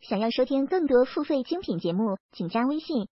想要收听更多付费精品节目，请加微信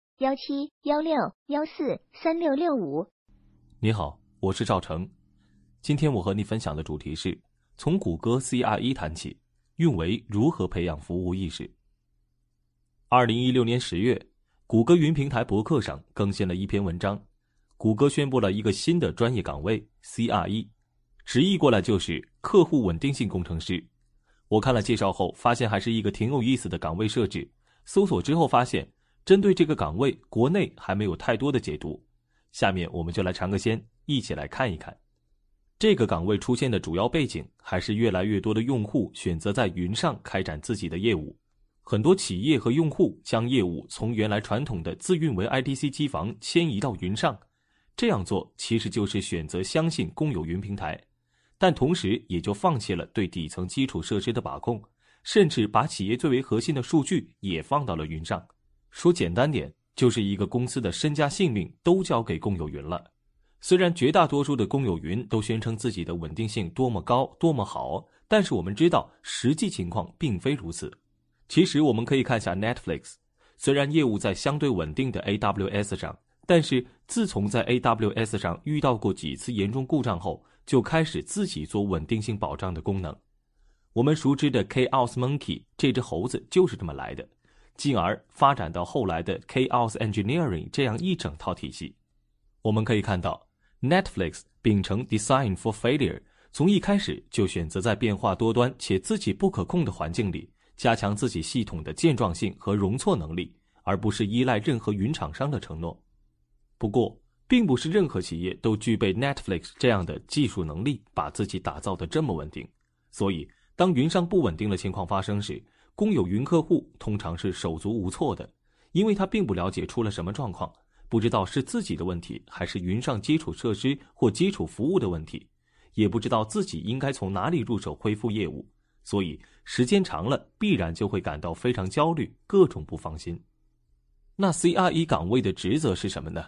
1716143665。 你好，我是赵成。今天我和你分享的主题是从谷歌 CRE 谈起，运维如何培养服务意识。2016年10月，谷歌云平台博客上更新了一篇文章，谷歌宣布了一个新的专业岗位 CRE， 直译过来就是客户稳定性工程师。我看了介绍后，发现还是一个挺有意思的岗位设置。搜索之后发现，针对这个岗位，国内还没有太多的解读。下面我们就来尝个鲜，一起来看一看。这个岗位出现的主要背景，还是越来越多的用户选择在云上开展自己的业务。很多企业和用户将业务从原来传统的自运维 IDC 机房迁移到云上。这样做其实就是选择相信公有云平台。但同时也就放弃了对底层基础设施的把控，甚至把企业最为核心的数据也放到了云上。说简单点，就是一个公司的身家性命都交给公有云了。虽然绝大多数的公有云都宣称自己的稳定性多么高多么好，但是我们知道实际情况并非如此。其实我们可以看下 Netflix， 虽然业务在相对稳定的 AWS 上，但是自从在 AWS 上遇到过几次严重故障后，就开始自己做稳定性保障的功能。我们熟知的 Chaos Monkey 这只猴子就是这么来的，进而发展到后来的 Chaos Engineering 这样一整套体系。我们可以看到 Netflix 秉承 Design for Failure， 从一开始就选择在变化多端且自己不可控的环境里，加强自己系统的健壮性和容错能力，而不是依赖任何云厂商的承诺。不过并不是任何企业都具备 Netflix 这样的技术能力，把自己打造得这么稳定。所以当云上不稳定的情况发生时，公有云客户通常是手足无措的，因为他并不了解出了什么状况，不知道是自己的问题还是云上基础设施或基础服务的问题，也不知道自己应该从哪里入手恢复业务，所以时间长了必然就会感到非常焦虑，各种不放心。那 CRE 岗位的职责是什么呢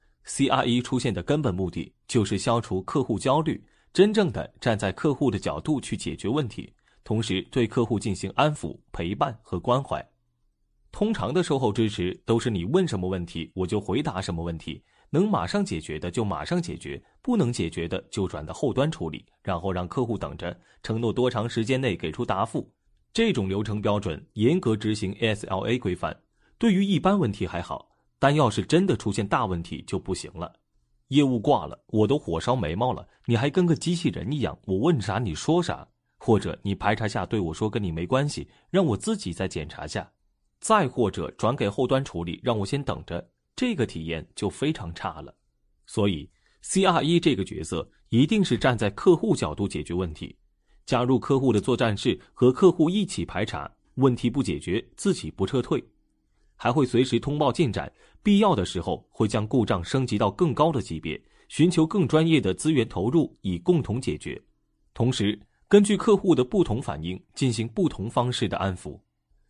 ？CRE 出现的根本目的就是消除客户焦虑，真正的站在客户的角度去解决问题，同时对客户进行安抚、陪伴和关怀。通常的售后支持都是你问什么问题我就回答什么问题，能马上解决的就马上解决，不能解决的就转到后端处理，然后让客户等着，承诺多长时间内给出答复。这种流程标准严格执行 SLA 规范，对于一般问题还好，但要是真的出现大问题就不行了。业务挂了，我都火烧眉毛了，你还跟个机器人一样，我问啥你说啥，或者你排查下对我说跟你没关系，让我自己再检查下，再或者转给后端处理，让我先等着，这个体验就非常差了。所以 CRE 这个角色一定是站在客户角度解决问题，加入客户的作战室，和客户一起排查，问题不解决自己不撤退，还会随时通报进展，必要的时候会将故障升级到更高的级别，寻求更专业的资源投入，以共同解决。同时根据客户的不同反应进行不同方式的安抚。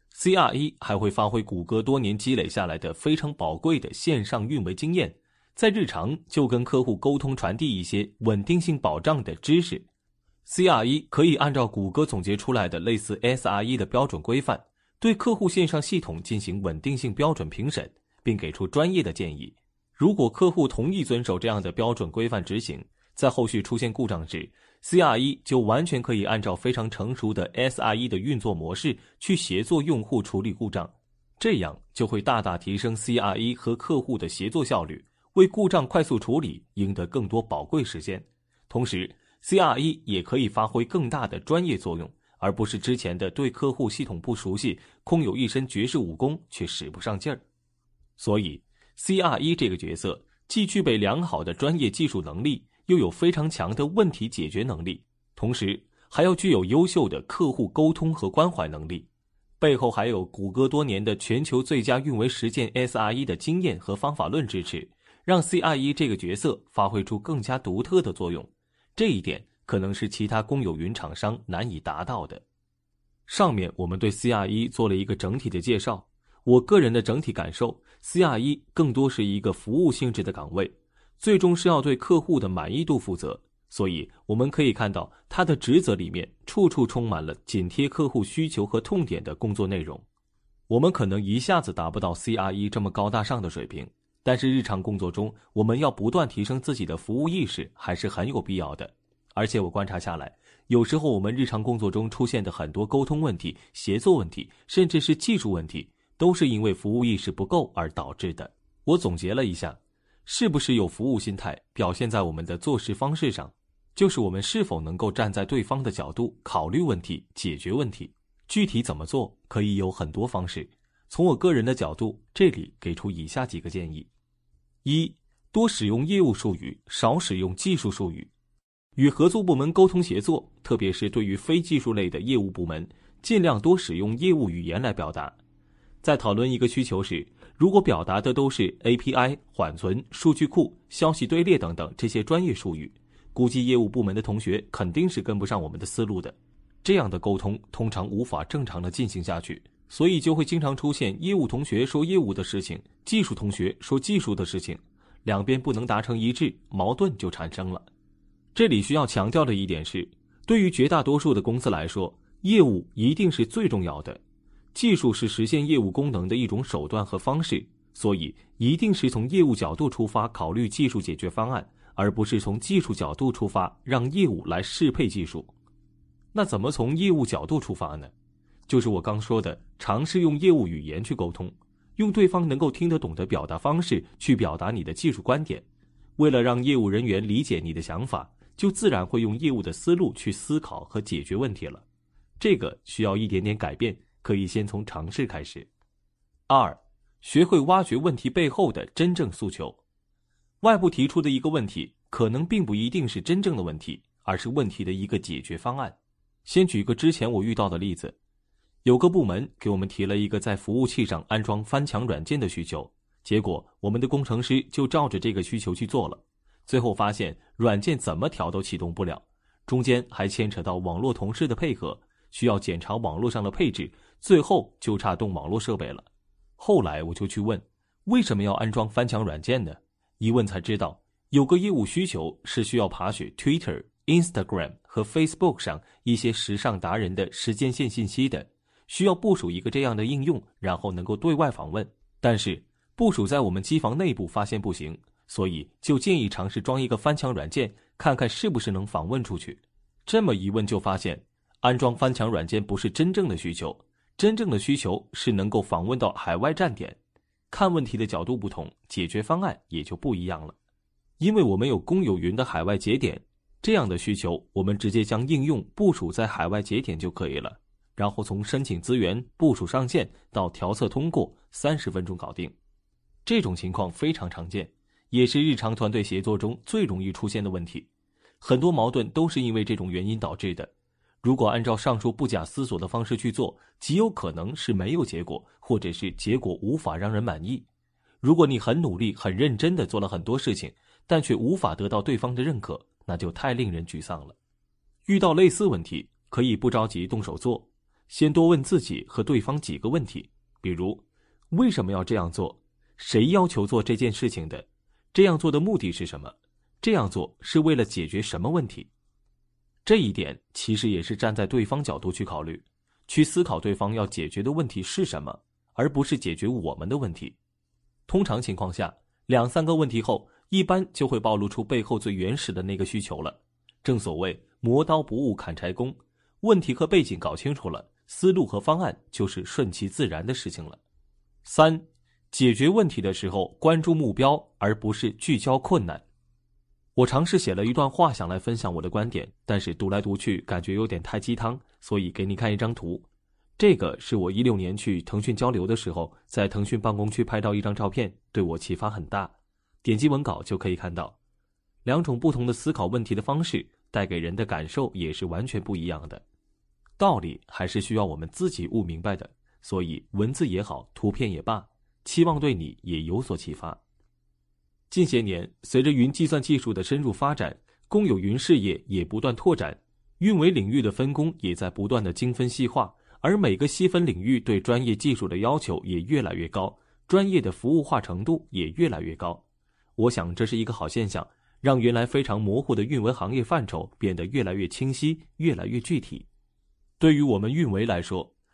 CRE 还会发挥谷歌多年积累下来的非常宝贵的线上运维经验，在日常就跟客户沟通传递一些稳定性保障的知识。 CRE 可以按照谷歌总结出来的类似 SRE 的标准规范，对客户线上系统进行稳定性标准评审，并给出专业的建议。如果客户同意遵守这样的标准规范执行，在后续出现故障时， CRE 就完全可以按照非常成熟的 SRE 的运作模式去协作用户处理故障，这样就会大大提升 CRE 和客户的协作效率，为故障快速处理赢得更多宝贵时间。同时 CRE 也可以发挥更大的专业作用，而不是之前的对客户系统不熟悉，空有一身绝世武功却使不上劲儿。所以 CRE 这个角色既具备良好的专业技术能力，又有非常强的问题解决能力，同时还要具有优秀的客户沟通和关怀能力，背后还有谷歌多年的全球最佳运维实践 SRE 的经验和方法论支持，让 CRE 这个角色发挥出更加独特的作用。这一点可能是其他公有云厂商难以达到的。上面我们对 CRE 做了一个整体的介绍，我个人的整体感受， CRE 更多是一个服务性质的岗位，最终是要对客户的满意度负责，所以我们可以看到它的职责里面处处充满了紧贴客户需求和痛点的工作内容。 我们可能一下子达不到 CRE 这么高大上的水平，但是日常工作中，我们要不断提升自己的服务意识还是很有必要的。而且我观察下来，有时候我们日常工作中出现的很多沟通问题、协作问题，甚至是技术问题，都是因为服务意识不够而导致的。我总结了一下，是不是有服务心态表现在我们的做事方式上，就是我们是否能够站在对方的角度考虑问题、解决问题。具体怎么做可以有很多方式，从我个人的角度，这里给出以下几个建议。一、多使用业务术语，少使用技术术语。与合作部门沟通协作，特别是对于非技术类的业务部门，尽量多使用业务语言来表达。在讨论一个需求时，如果表达的都是 API、缓存、数据库、消息队列等等这些专业术语，估计业务部门的同学肯定是跟不上我们的思路的。这样的沟通通常无法正常的进行下去，所以就会经常出现业务同学说业务的事情，技术同学说技术的事情，两边不能达成一致，矛盾就产生了。这里需要强调的一点是，对于绝大多数的公司来说，业务一定是最重要的，技术是实现业务功能的一种手段和方式，所以一定是从业务角度出发考虑技术解决方案，而不是从技术角度出发让业务来适配技术。那怎么从业务角度出发呢？就是我刚说的，尝试用业务语言去沟通，用对方能够听得懂的表达方式去表达你的技术观点。为了让业务人员理解你的想法，就自然会用业务的思路去思考和解决问题了。这个需要一点点改变，可以先从尝试开始。二、学会挖掘问题背后的真正诉求。外部提出的一个问题，可能并不一定是真正的问题，而是问题的一个解决方案。先举个之前我遇到的例子，有个部门给我们提了一个在服务器上安装翻墙软件的需求，结果我们的工程师就照着这个需求去做了，最后发现软件怎么调都启动不了，中间还牵扯到网络同事的配合，需要检查网络上的配置，最后就差动网络设备了。后来我就去问，为什么要安装翻墙软件呢？一问才知道，有个业务需求是需要爬取 Twitter、Instagram 和 Facebook 上一些时尚达人的时间线信息的，需要部署一个这样的应用，然后能够对外访问。但是部署在我们机房内部发现不行，所以就建议尝试装一个翻墙软件，看看是不是能访问出去。这么一问就发现，安装翻墙软件不是真正的需求，真正的需求是能够访问到海外站点。看问题的角度不同，解决方案也就不一样了。因为我们有公有云的海外节点，这样的需求我们直接将应用部署在海外节点就可以了，然后从申请资源、部署上线到调测通过，30分钟搞定。这种情况非常常见，也是日常团队协作中最容易出现的问题。很多矛盾都是因为这种原因导致的。如果按照上述不假思索的方式去做，极有可能是没有结果，或者是结果无法让人满意。如果你很努力、很认真地做了很多事情，但却无法得到对方的认可，那就太令人沮丧了。遇到类似问题，可以不着急动手做，先多问自己和对方几个问题，比如，为什么要这样做？谁要求做这件事情的？这样做的目的是什么？这样做是为了解决什么问题？这一点其实也是站在对方角度去考虑，去思考对方要解决的问题是什么，而不是解决我们的问题。通常情况下，2-3个问题后，一般就会暴露出背后最原始的那个需求了。正所谓磨刀不误砍柴工，问题和背景搞清楚了，思路和方案就是顺其自然的事情了。3、解决问题的时候关注目标，而不是聚焦困难。我尝试写了一段话想来分享我的观点，但是读来读去感觉有点太鸡汤，所以给你看一张图。这个是我16年去腾讯交流的时候，在腾讯办公区拍到一张照片，对我启发很大。点击文稿就可以看到，2种不同的思考问题的方式带给人的感受也是完全不一样的。道理还是需要我们自己悟明白的，所以文字也好，图片也罢，期望对你也有所启发。近些年，随着云计算技术的深入发展，公有云事业也不断拓展，运维领域的分工也在不断的精分细化，而每个细分领域对专业技术的要求也越来越高，专业的服务化程度也越来越高。我想这是一个好现象，让原来非常模糊的运维行业范畴变得越来越清晰，越来越具体。对于我们运维来说，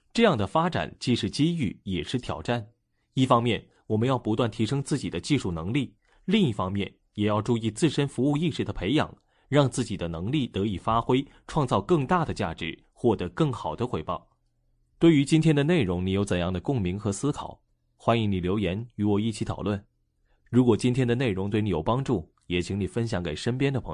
这样的发展既是机遇也是挑战。一方面，我们要不断提升自己的技术能力，另一方面也要注意自身服务意识的培养，让自己的能力得以发挥，创造更大的价值，获得更好的回报。对于今天的内容，你有怎样的共鸣和思考？欢迎你留言与我一起讨论。如果今天的内容对你有帮助，也请你分享给身边的朋友。